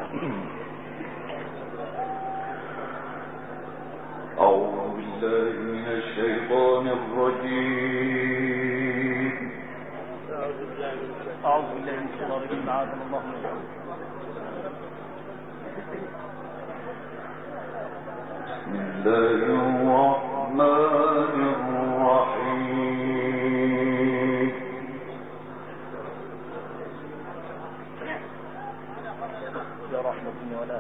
أعوذ بالله من الشيطان الرجيم. أعوذ بالله من الشيطان الرجيم. أعاذنا الله منه. بسم الله الرحمن الرحيم. يا رحمة ولا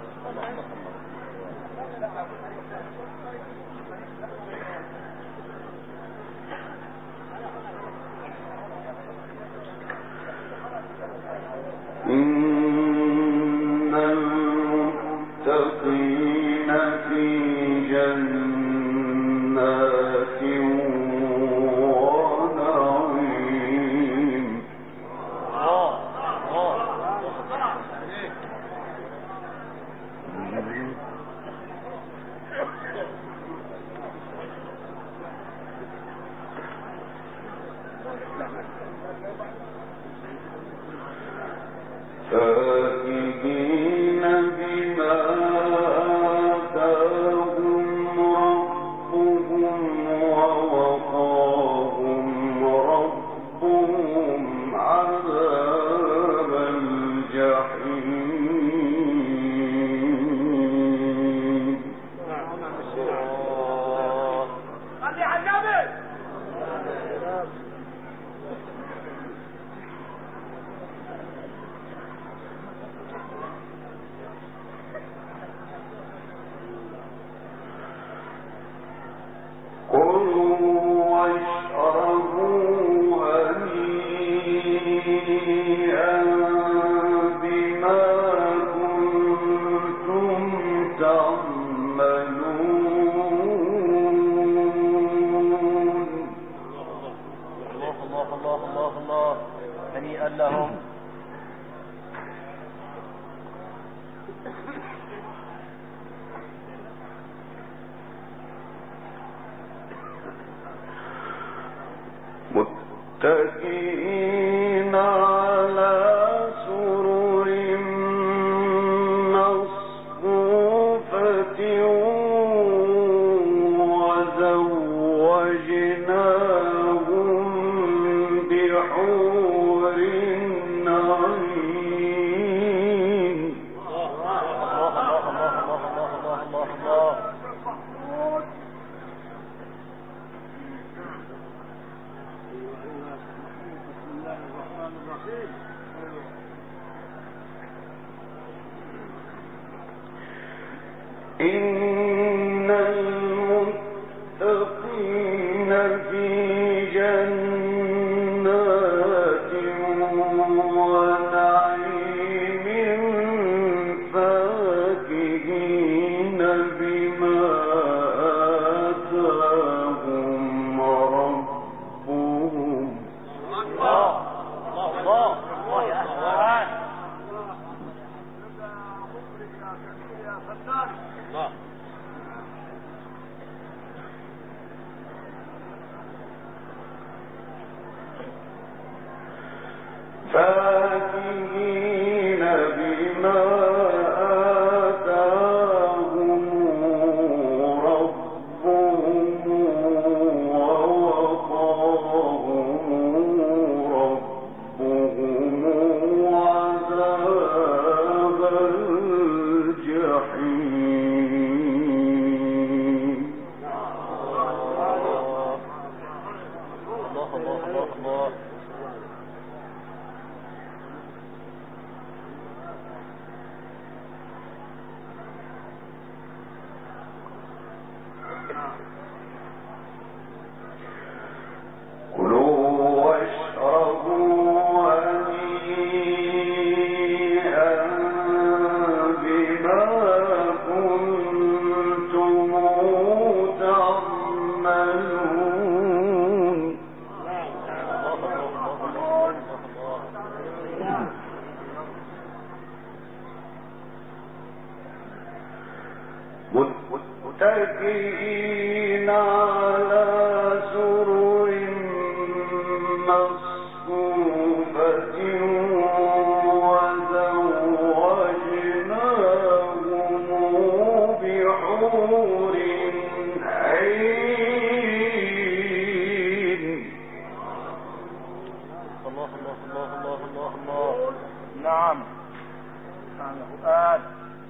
إن المتقين في جنات ونعيم. فاكهين بما آتاهم ربهم ووقاهم ربهم عذاب الجحيم. كلوا واشربوا هنيئا بما كنتم تعملون. الله الله الله الله. هنيئا لهم. متكئين على سرر مصفوفة وزوجناهم بحور عين. إن المتقين في جنات ونعيم فاكهين بما آتاهم ربهم. فاكهين بما آتاهم ربهم ووقاهم ربهم عذاب الجحيم. الله الله الله. كلوا واشربوا هنيئا بما كنتم تعملون. متكئين على سرر مصفوفة وزوجناهم نعم يا قرآن.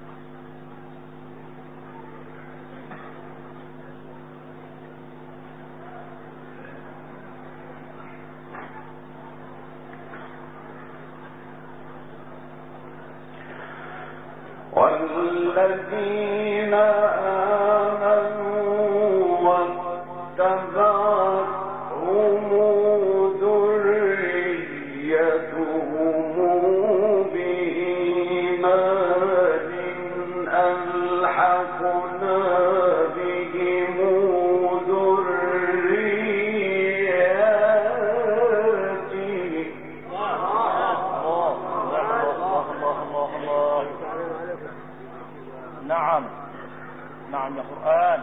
والذين آمنوا واتبعتهم ذريتهم بإيمان ألحقنا بهم ذرياتهم. نعم نعم يا قرآن.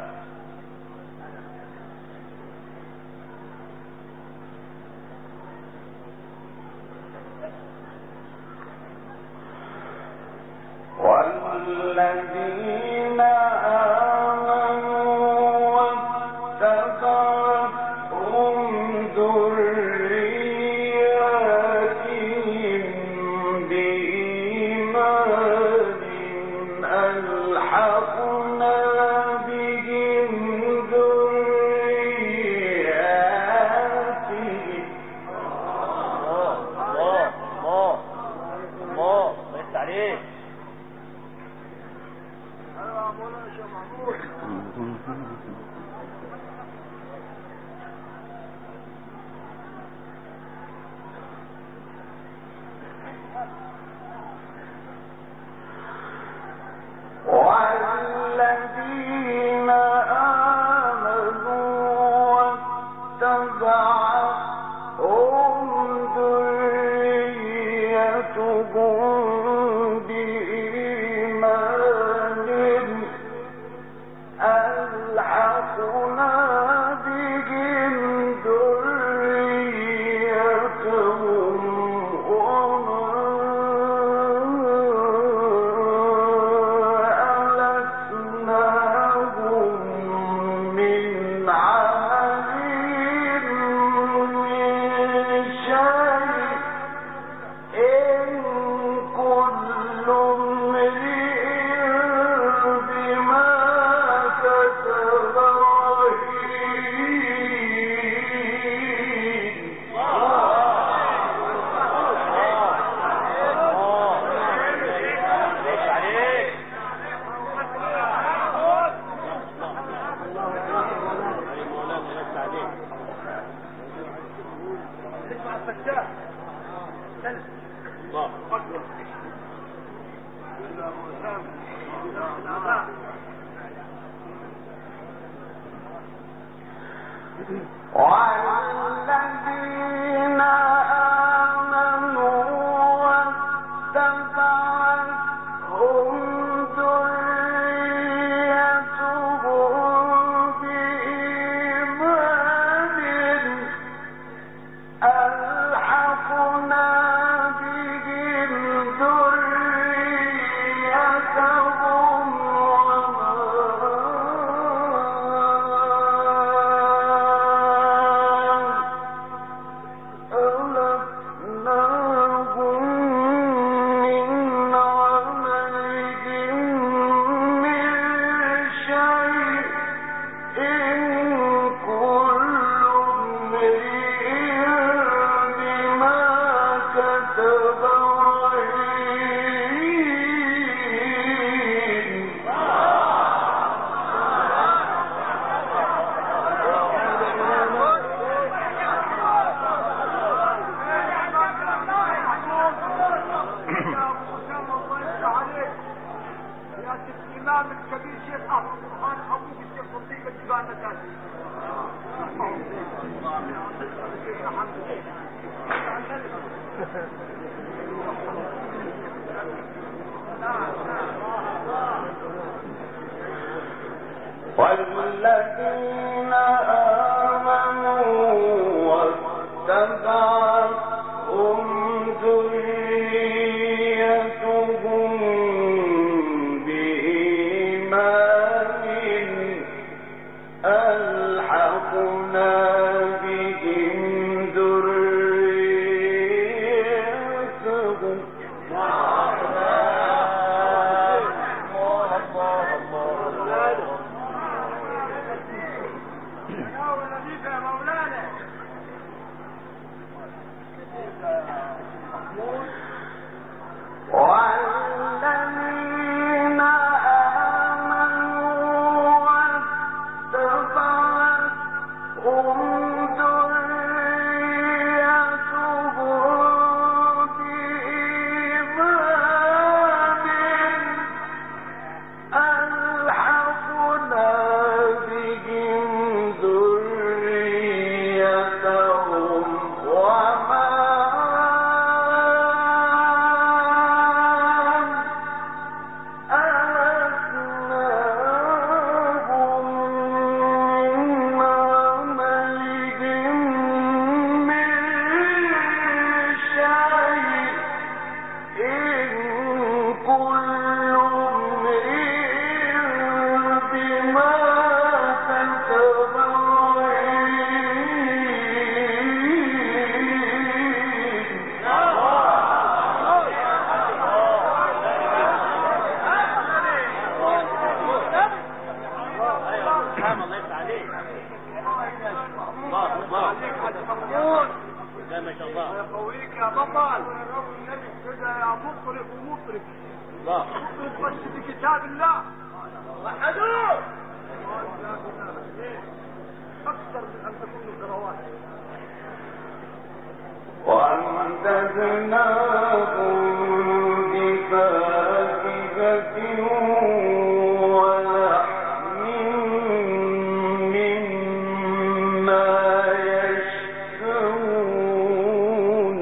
والذين آمنوا واتبعتهم ذرياتهم بإيمان ألحقنا بهم ذرياتهم. الله بس عليك. والذين آمنوا واتبعتهم ذريتهم بإيمان ألحقنا بهم ذريتهم وما ألتناهم من عملهم من شيء إن كل امرئ بما كسب رهين. والذين آمنوا واتبعتهم ذريتهم بإيمان ألحقنا بهم ذريتهم الإمام الكبير شيخ أحمد القرآن أبوك الشيخ صديق الجبال نتاجي. والذين آمنوا واتبعتهم ذريتهم بإيمان ألحقنا بهم ذريتهم. عطال كده يا مطرب ومطرب الله مطرب بس بكتاب الله وحدوه اكثر من ان تكون الكروات وأمددناهم بفاكهة ولحم مما يشتهون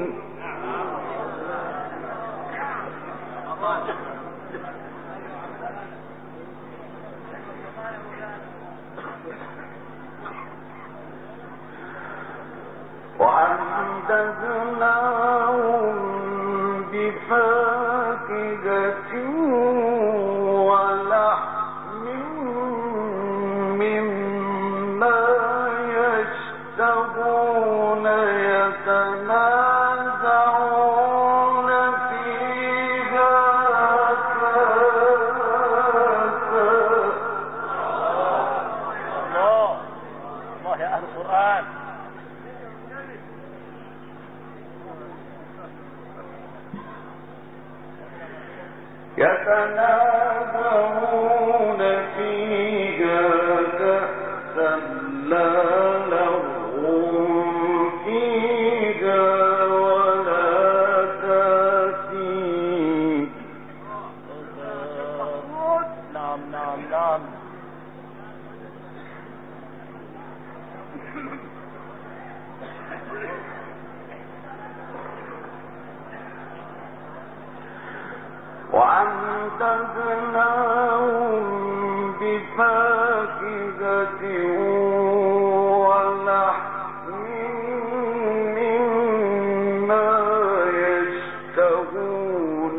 وأمددناهم بفاكهة ولحم مما يشتهون يتنازعون فيها كأسا الله الله يا أهل القرآن يتنازعون فيها كأسا لا لغو فيها ولا تأثيم نعم نعم نعم وأمددناهم بفاكهة ولحم مما يشتهون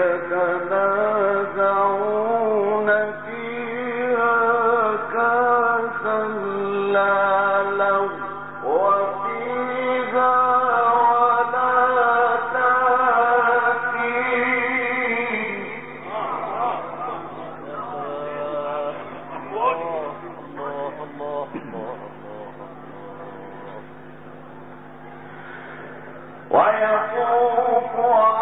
يتنازعون فيها كأسا لا لغو فيها ولا تأثيم ويطوف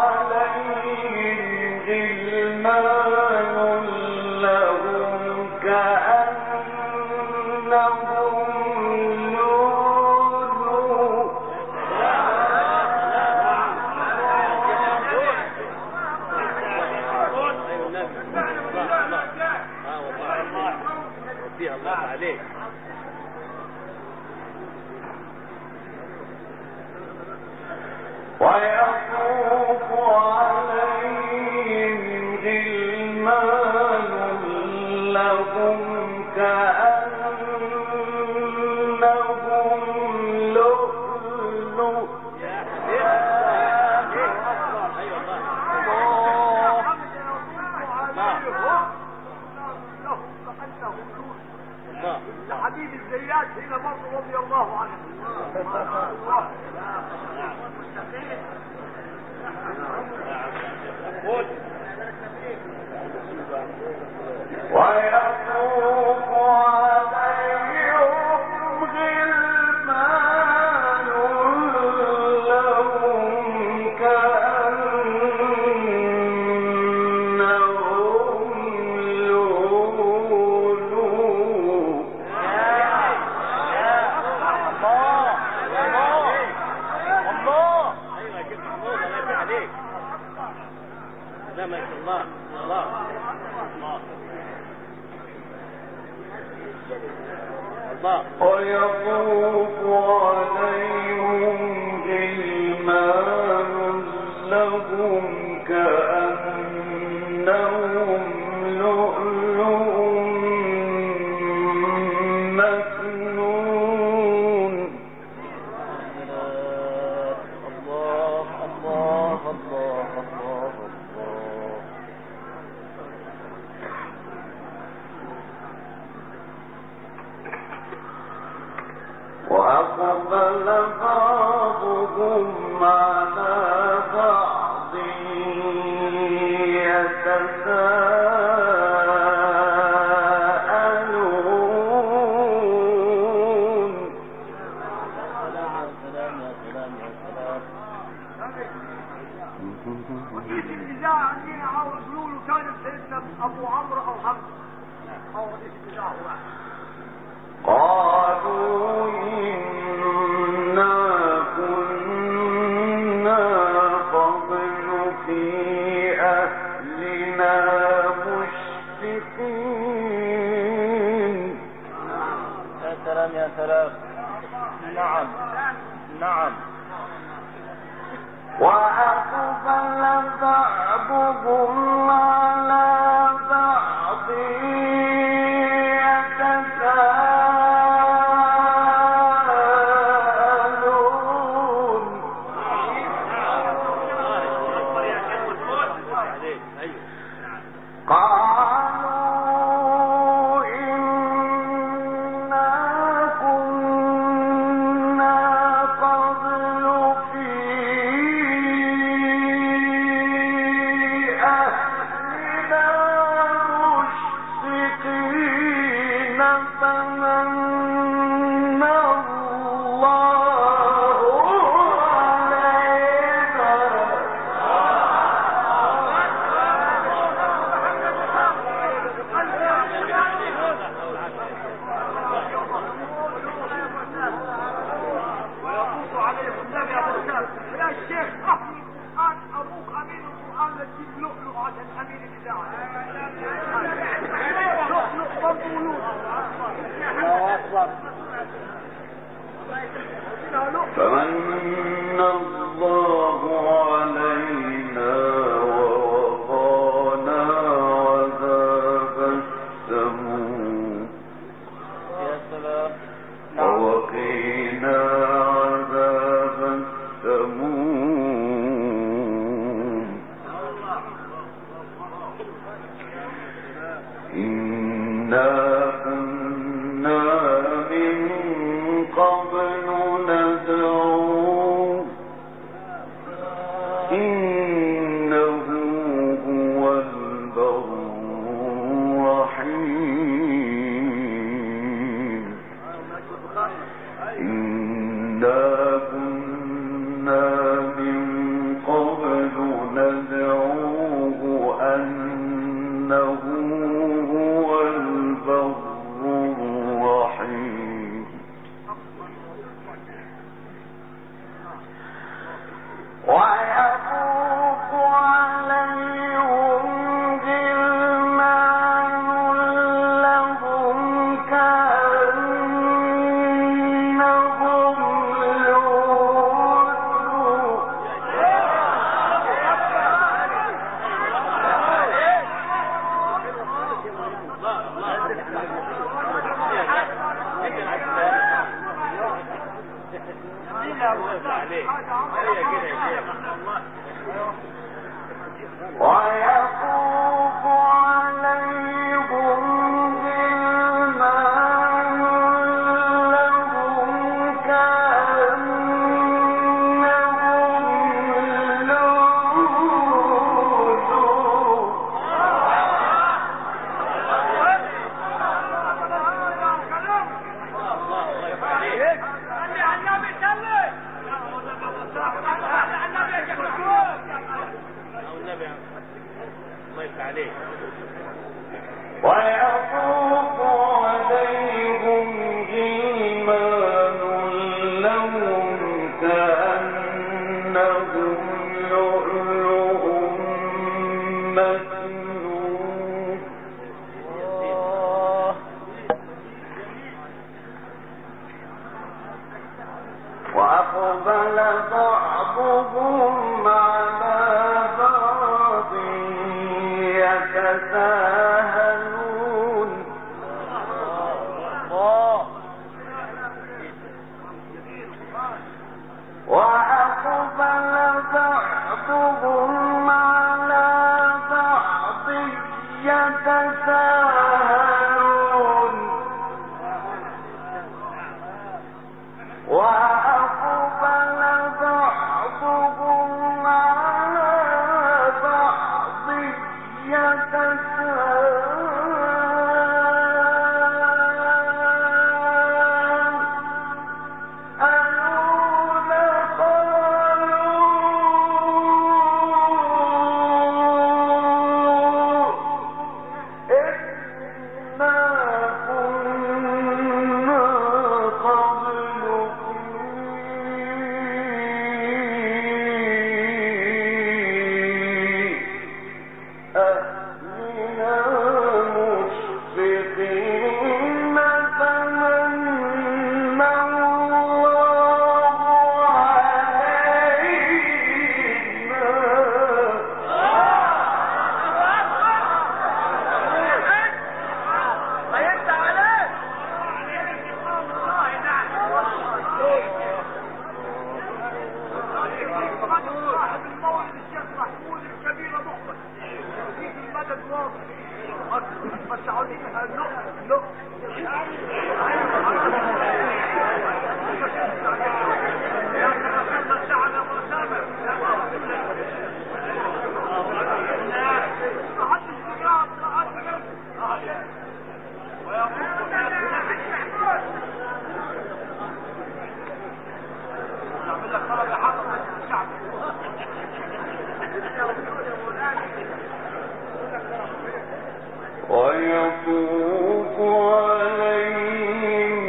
عليهم غلمان لهم كأنهم لؤلؤ الله عليك ويطوف عليهم غلمان لهم كأنهم لؤلؤ حبيب الزيات هنا برضه رضي الله عنه ويطوف عليهم غلمان لهم كأنهم لؤلؤ ما شاء الله الله الله ويطوف عليهم غلمان لهم كأنهم لؤلؤ مكنون الله الله الله الله وأقبل بعضهم على بعض يتساءلون ابو عمرو او حمزه او رئيس النزاع واحد. قالوا إنا كنا قبل في أهلنا مشفقين. يا سلام يا سلام. نعم نعم. وأقبل بعضهم على بعض يتساءلون. قالوا إنا كنا قبل في أهلنا مشفقين فمن الله علينا. ويقص عليهم النبي ابو سام يا شيخ اهل القران ابوك امين القران لا تجيب لؤلؤ عشان امين النزاع. لؤلؤ برضه ولؤلؤ. الله اكبر. فمن الله علينا ووقانا عذاب السموم. يا سلام. نعم. ووقينا عذاب السموم. إنا كنا من قبل ندعوه إنه هو البر الرحيم. إنا كنا من قبل ندعوه أنه هو البر الرحيم. ويطوف عليهم غلمان لهم كأنهم ويطوف عليهم غلمان لهم كأنهم ويطوف عليهم غلمان لهم كأنهم لؤلؤ مكنون. وأقبل بعضهم على بعض يتساءلون. وأقبل بعضهم على بعض يتساءلون. وأقبل بعضهم على بعض يتساءلون. بس عاوزينها لق ويطوف عليهم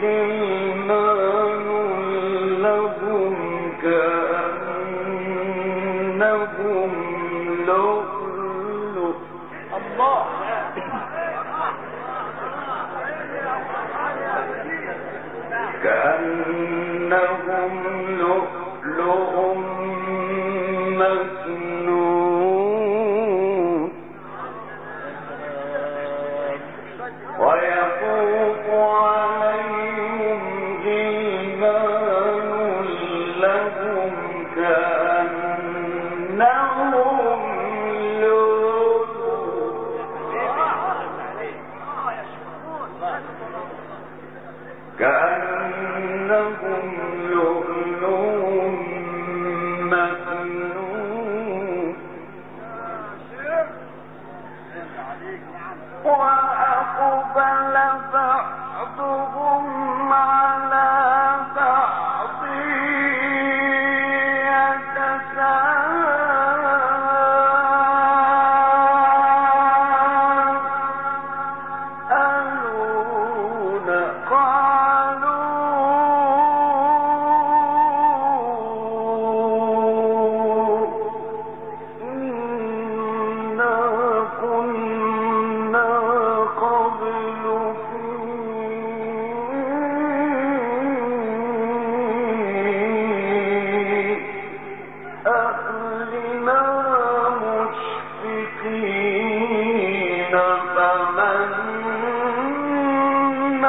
غلمان لهم كأنهم لؤلؤ الله كأنهم لؤلؤ مكنون ويطوف عليهم غلمان لهم كأنهم لؤلؤ مكنون وأقبل بعضهم على بعض يتساءلون قالوا إنا كنا قبل في أهلنا مشفقين فمن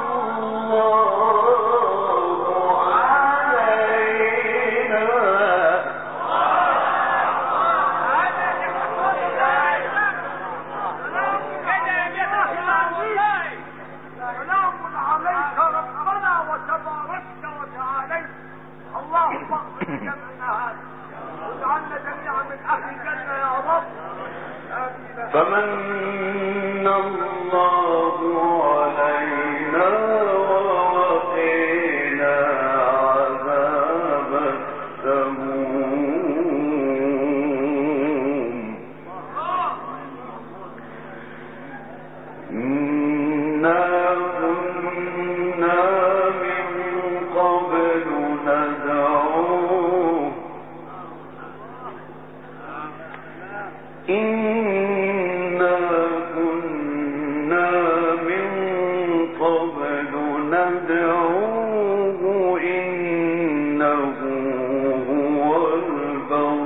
الله علينا سلام عليك ربنا وتباركت وتعاليت اللهم اغفر جمعنا هذا واجعلنا جميعا من اهل الجنه يا رب امين. فمن الله علينا ووقينا عذاب السموم إنا كنا من قبل ندعوه إنا كنا من قبل ندعوه إنه هو البر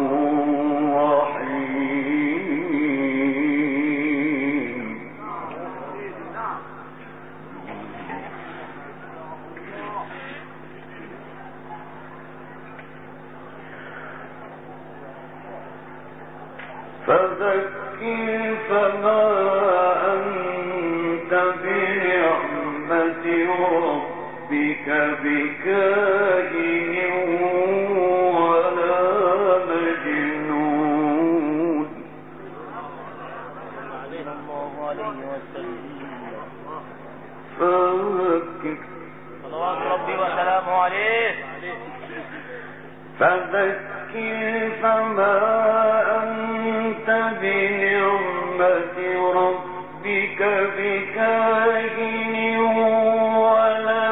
الرحيم فذكر فما أنت بنعمة ربك بكاهن ولا مجنون فذكر صلوات ربي وسلامه عليه فذكر فما أنت بنعمة ربك بكاهن ولا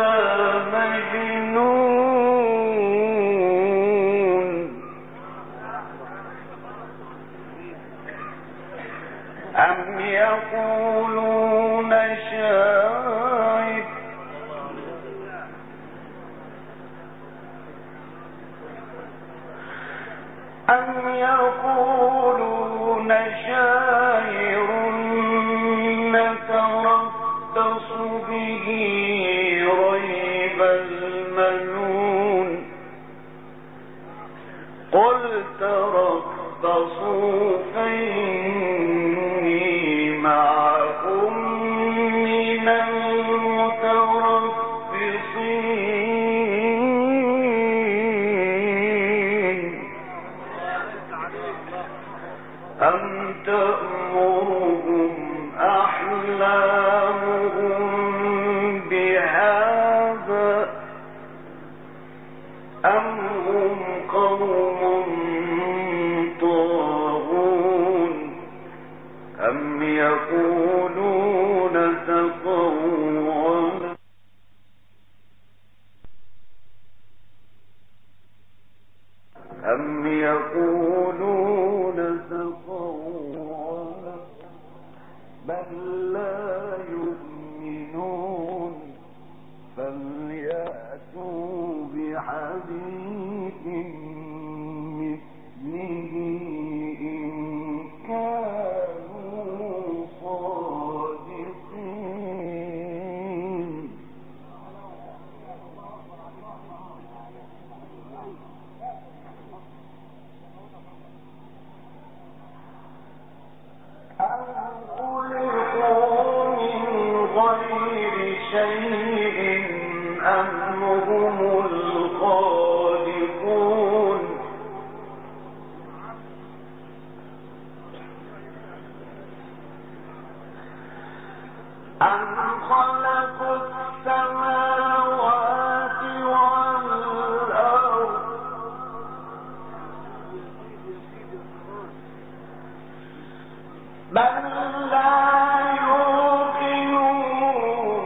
مجنون أم يقولون شاعر أم يقولون شاعر نتربص به ريب المنون قل تربصوا فإني يقولون تقوّل أم يقولون تقوّل بل لا يؤمنون فليأتوا بحديث مثله إن كانوا صادقين أم خلقوا من غير شيء أم هم الخالقون أم خلقوا السماوات والأرض بل لا يوقنون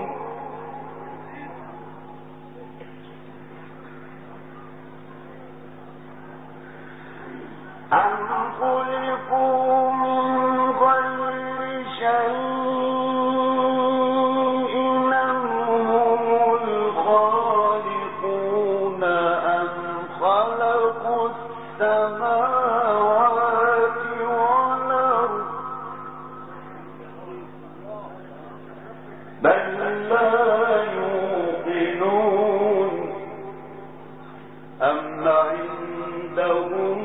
أم خلقوا من غير شيء أم هم الخالقون أم خلقوا السماوات والأرض بل لا يوقنون أم عندهم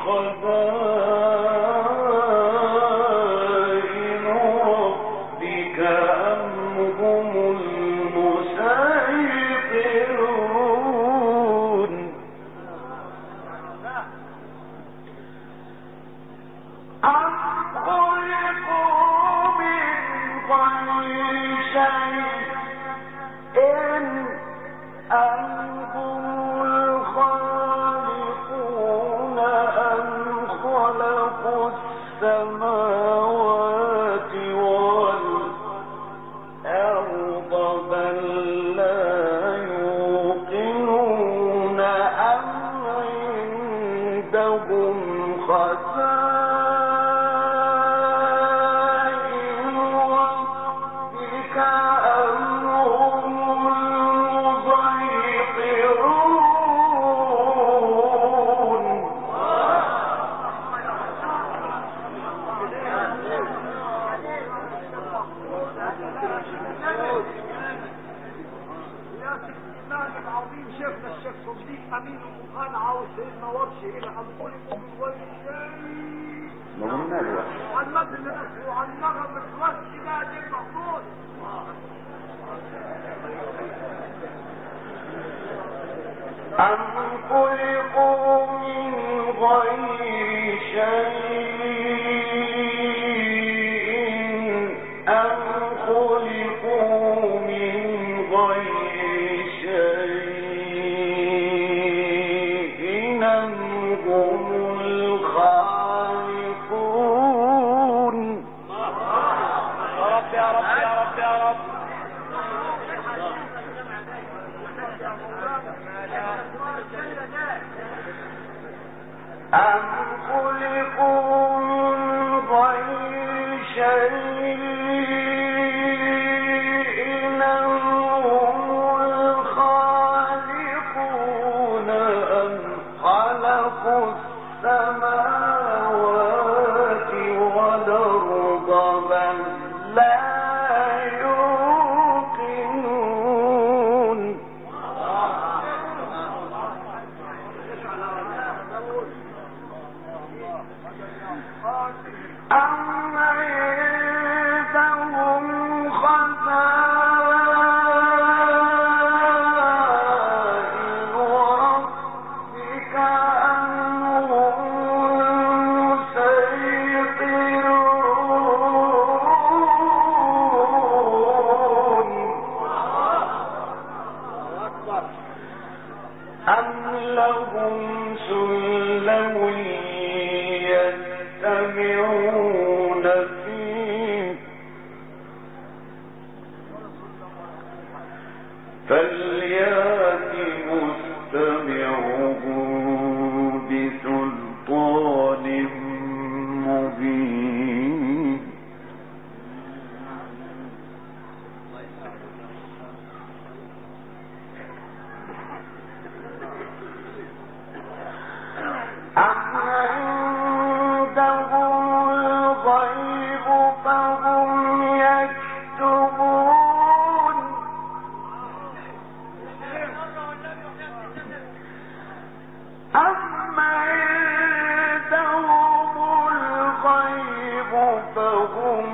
خزائن ربك أم هم المسيطرون أم خلقوا من غير شيء أم هم الخالقون أم خلقوا السماوات والأرض بل لا يوقنون أم عندهم خزائن ربك أم هم المسيطرون يا الإمام العظيم شيخنا الشيخ صديق أمين القرآن عاوز سيدنا ورشي إلى أن خلقوا من غير شيء عن مدن الأسر وعن نغم الرش نادي المحمود أم خلقوا من غير شيء أم خلقوا من غير شيء أم هم الخالقون يا رب يا رب يا رب يا رب أم خلقوا من غير شيء أم هم الخالقون أم خلقوا السماوات والأرض بل لا يوقنون أم عندهم خزائن ربك أم هم المسيطرون فليات مستمعهم بسلطان مبين أم عندهم الغيب فهم يكتبون أم عندهم الغيب فهم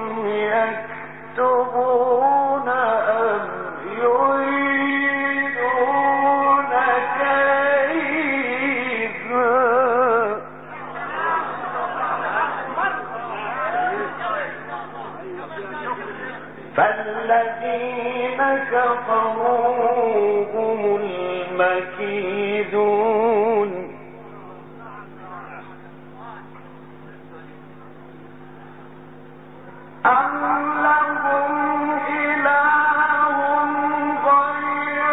يكتبون أم يريدون كيدا فالذين كفروا هم المكيدون أم لهم إله غير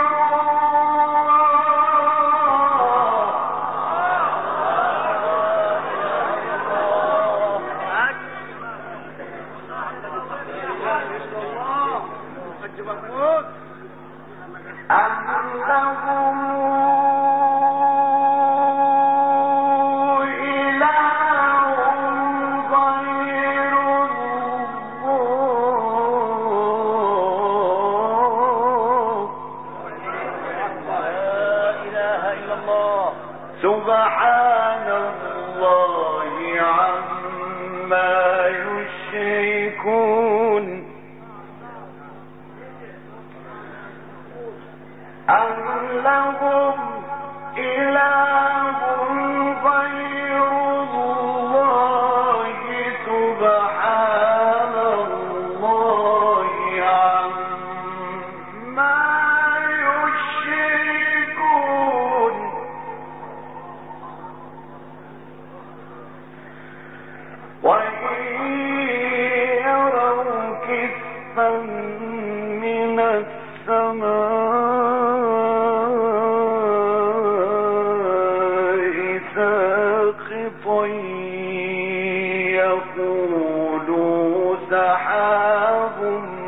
أم لهم إله غير الله لا إله إلا الله سبحان الله عما يشركون أم لهم إله غير الله سبحان الله عما يشركون وإن يروا كسفا من السماء ساقطا يقولوا سحاب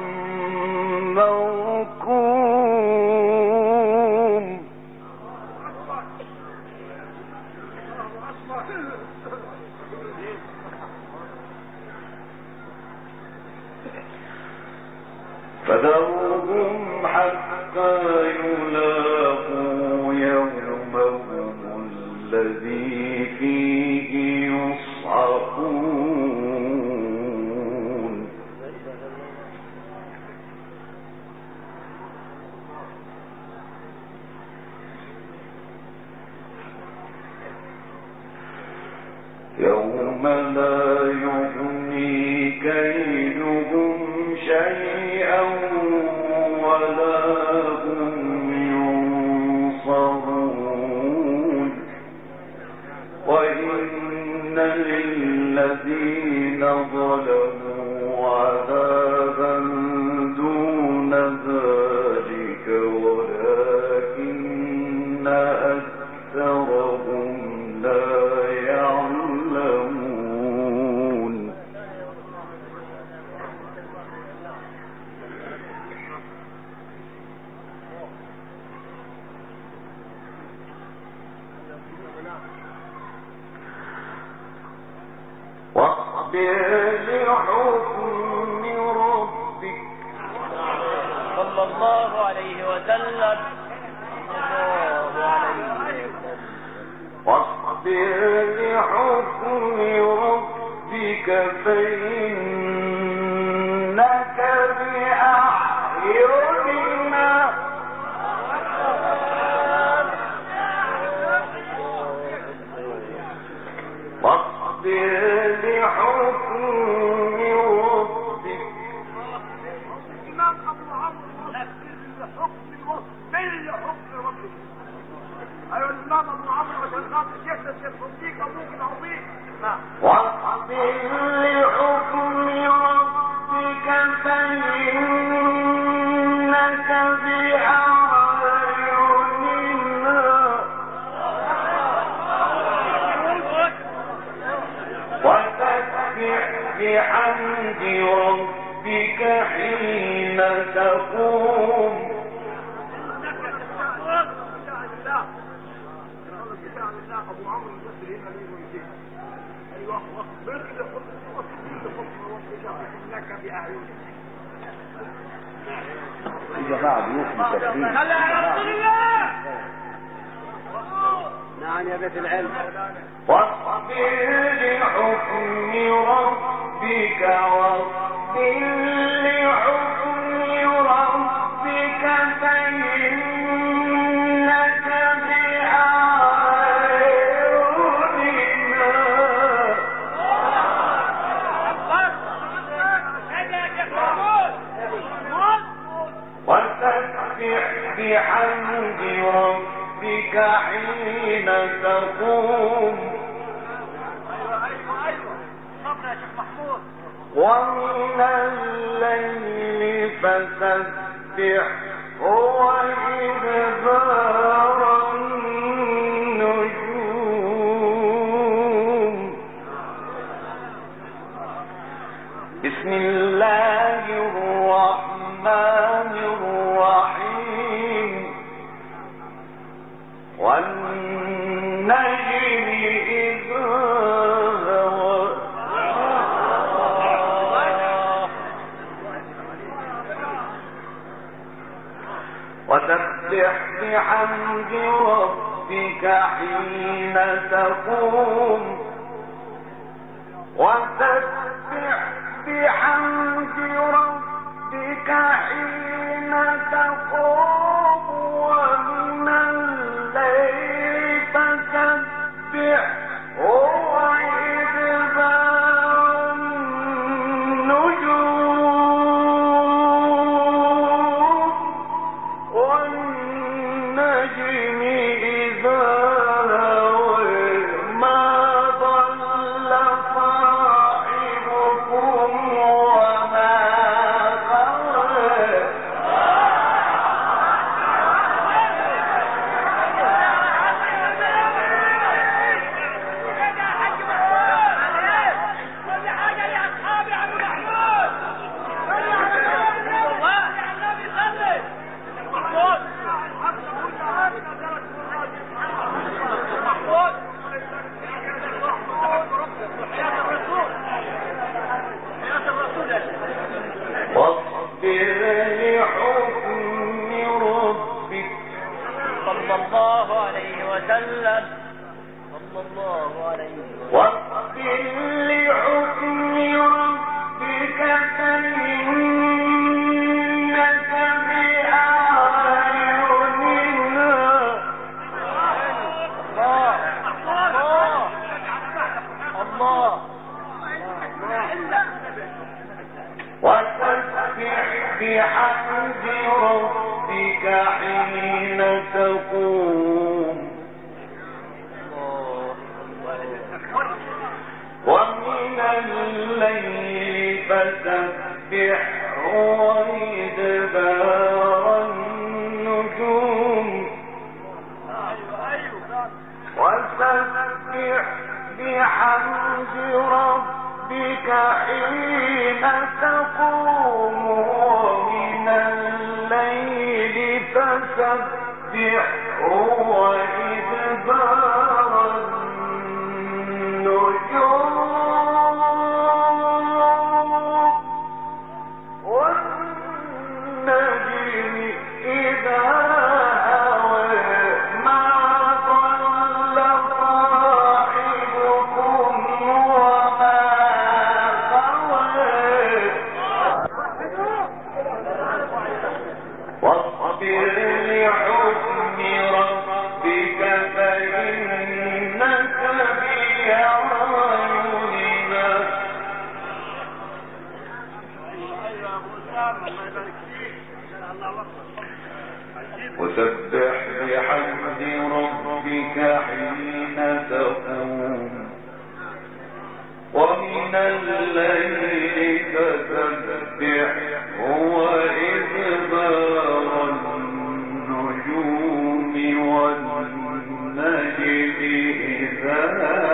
مركوم فذرهم حتى يلاقوا يومهم الذي فيه يصعقون يوم لا يغني كيدهم شيئا ولا هم ينصرون وإن للذين ظلموا عذابا دون ذلك ولكن أكثرهم لا يعلمون واصبر لحكم ربك صلى الله عليه وسلم واصبر لحكم ربك فإنك بأعيننا واصبر لحكم ربك الإمام أبو عمرو لحكم ربك أيوة الإمام أبو عمرو عشان خاطر شيخنا الشيخ صديق أبوك العظيم واصبر لحكم ربك فإنك بأعيننا ربك حين تقوم ابو عمرو البصري هنا ليه ويجي ايوه واصبر لحكم ربك انك باعيننا يا جماعه ضيوف مسافرين. صل على رسول الله. نعم يا بيت العلم. واصبر لحكم ربك واصبر لحكم ربك فإنك وسبح بحمد ربك حين تقوم ومن الليل فسبحه وإدبار النجوم بسم الله الرحمن الرحيم والنجم إذا هوى وسبح بحمد ربك حين تقوم وسبح بحمد ربك حين تقوم ومن الليل فسبحه وإدبار النجوم والنجم إذا هوى ما ضل صاحبكم وما غوى واصبر لحكم ربك صلى الله عليه وسلم. صلى الله عليه وسلم. واصبر لحكم ربك فإنك بأعيننا الله. وسبح بحمد ربك حين تقوم ومن الليل فسبحه وإدبار النجوم وسبح بحمد ربك حين تقوم ومن الليل فسبحه وإدبار النجوم والنجم إذا هوى ما ضل صاحبكم وما غوى واصبر لحكم ربك فإنك بأعيننا وسبح بحمد ربك حين تقوم ومن الليل فسبحه وإدبار النجوم والنجم إذا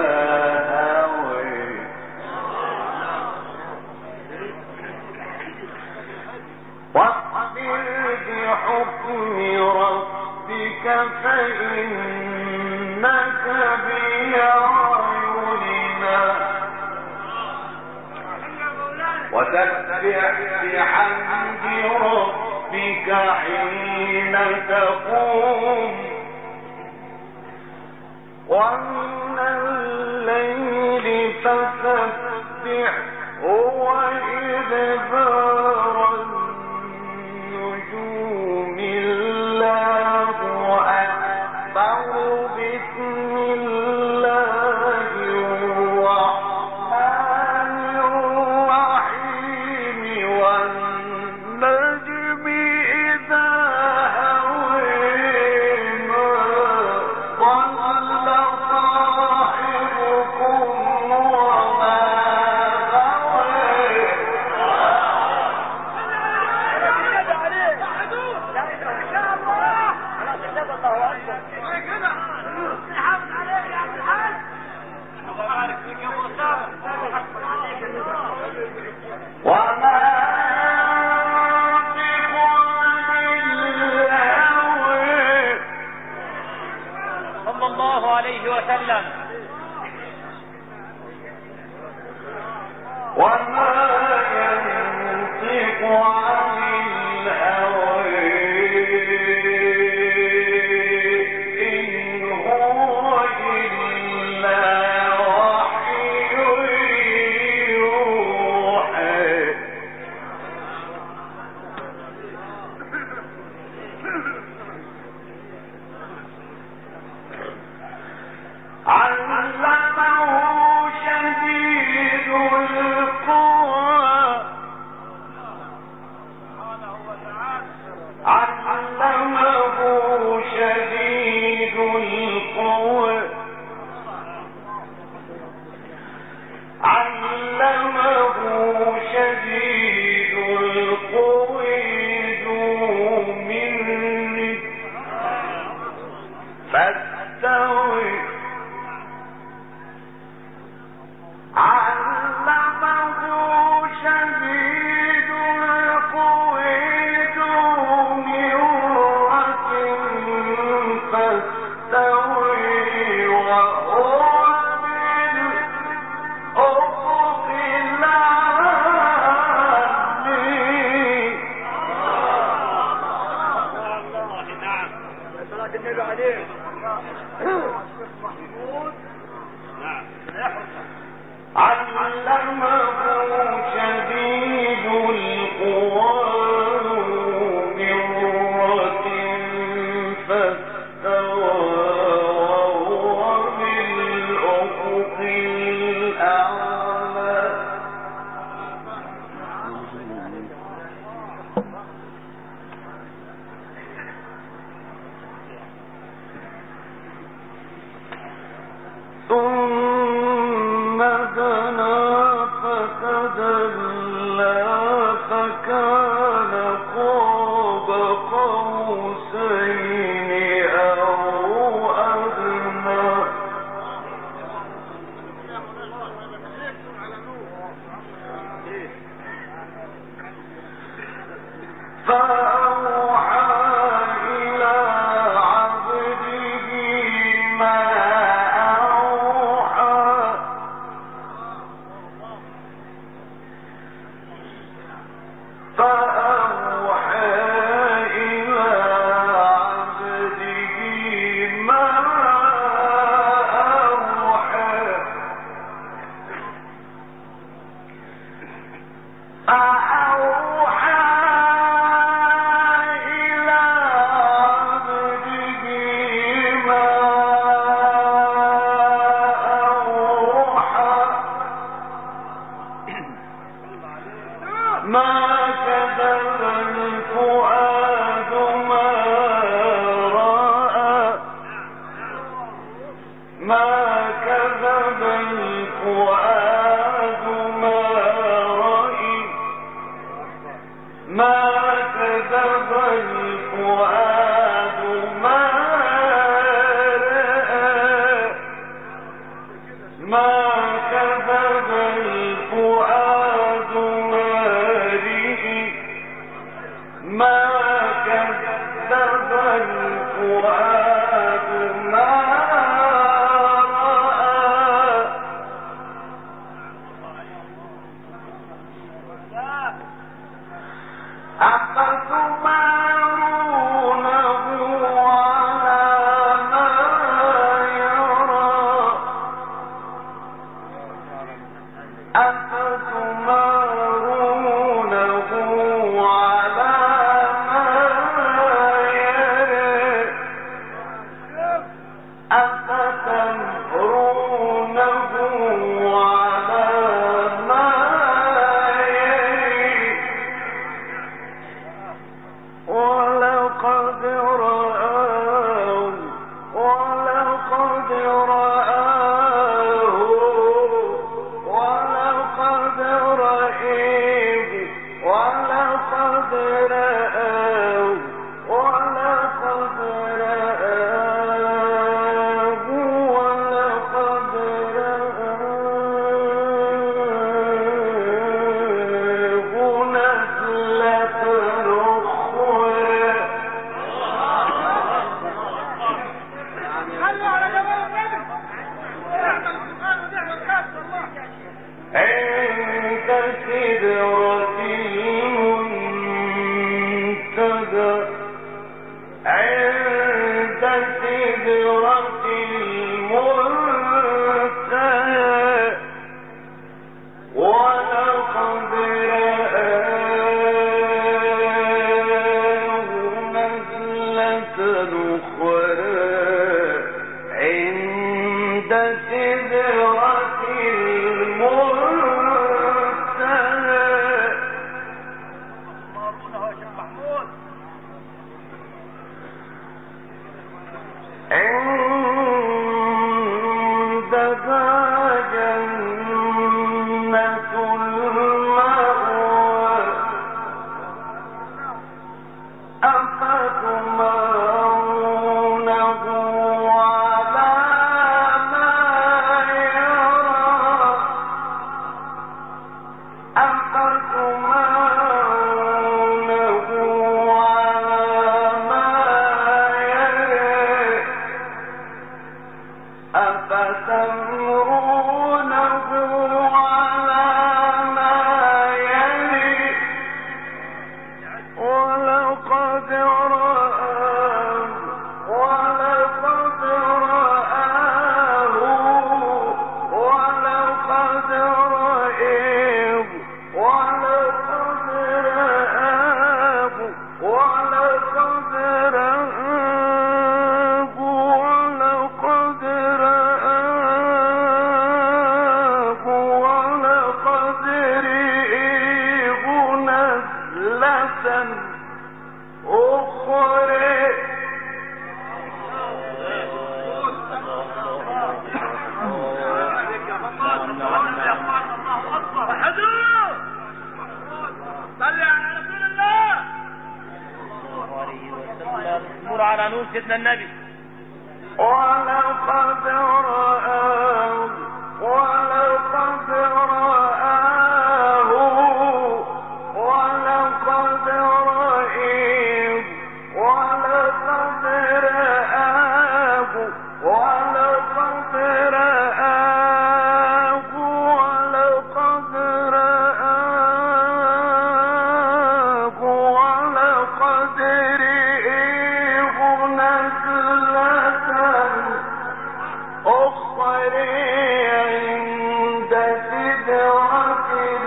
هوى فإنك بأعيننا وسبح بحمد ربك حين تقوم ومن الليل فسبحه وإدبار النجوم الله أكبر بسم الله الرحمن الرحيم والنجم إذا هوى ما ضل صاحبكم وما غوى وما ينطق عن الهوى صلى الله عليه وسلم. وما ينطق عن الهوى إن هو إلا وحي يوحى علمه شديد القوى علمه شديد القوى علمه شديد القوى ذو مرة فاستوى علمه شديد القوى ذو مرة فاستوى وهو بالأفق الأعلى صلاة النبي عليه. علمه شديد القوى مرة فاستوى وهو بالأفق الأعلى ثم دنا فتدلى فكان قاب قوسين أو أدنى فأوحى إلى عبده ما فأوحى إلى عبده ما أوحى فأوحى إلى عبده ما أوحى ما كذب الفؤاد ما رأى ما كذب الفؤاد ما رأى ما كذب الفؤاد ما رأى ما كذب الفؤاد ما كذب الفؤاد ولقد رآه ولقد رآه ولقد رآه ولقد رآه ولقد رآه ولقد رآه نزلة أخرى. خلوا على جمال النبي. نعم القرآن ونعم الكاتب الله. عند سدرة المنتهى عند سدرة المنتهى ولقد رآه نزلة أخرى عند سدرة المنتهى. مارونه يا شيخ محمود. عندها جنة المأوى أفتمارونه على ما يرى أفتمارونه على ما يرى أفتمرونه على ما يرى ولقد رآه ولقد رآه ولقد رآه ولقد رآه ولقد رآه ولقد رآه ولقد رآه نزلة أخرى. وحدوه. صلي على رسول الله صلى الله عليه وسلم. نور على نور سيدنا النبي. ولقد رآه ولقد رآه ولقد رآه ولقد رآه ولقد رآه ولقد رآه ولقد رآه نزلة أخرى عند سدرة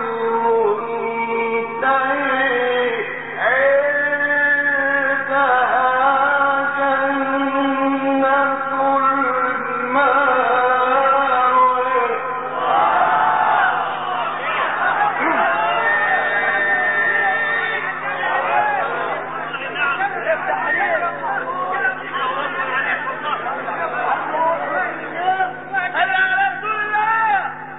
المنتهى عندها جنة المأوى. صلي على رسول الله.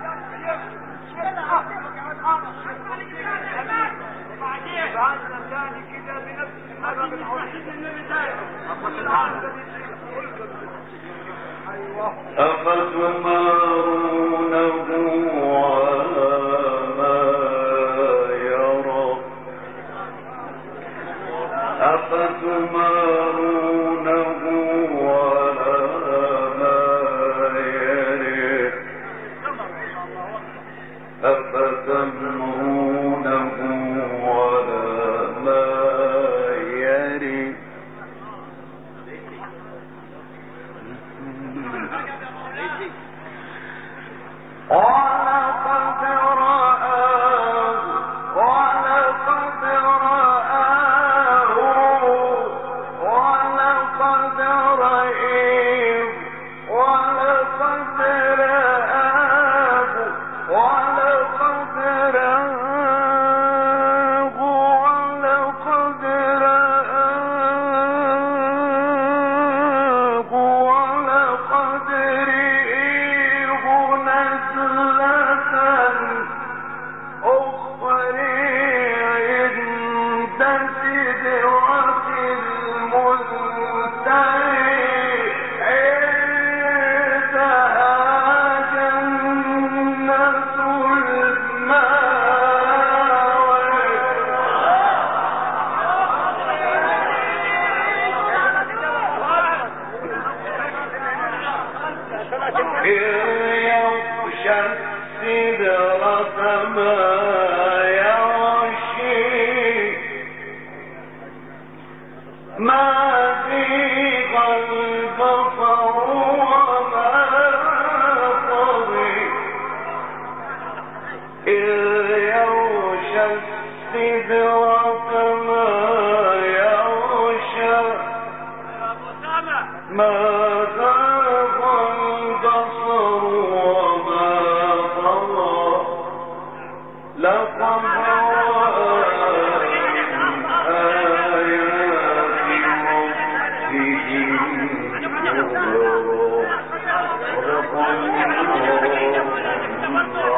أفتمارونه على ما يرى أفتمارونه على ما يرى أفتمارونه على ما يرى ولقد رآه ولقد رآه الله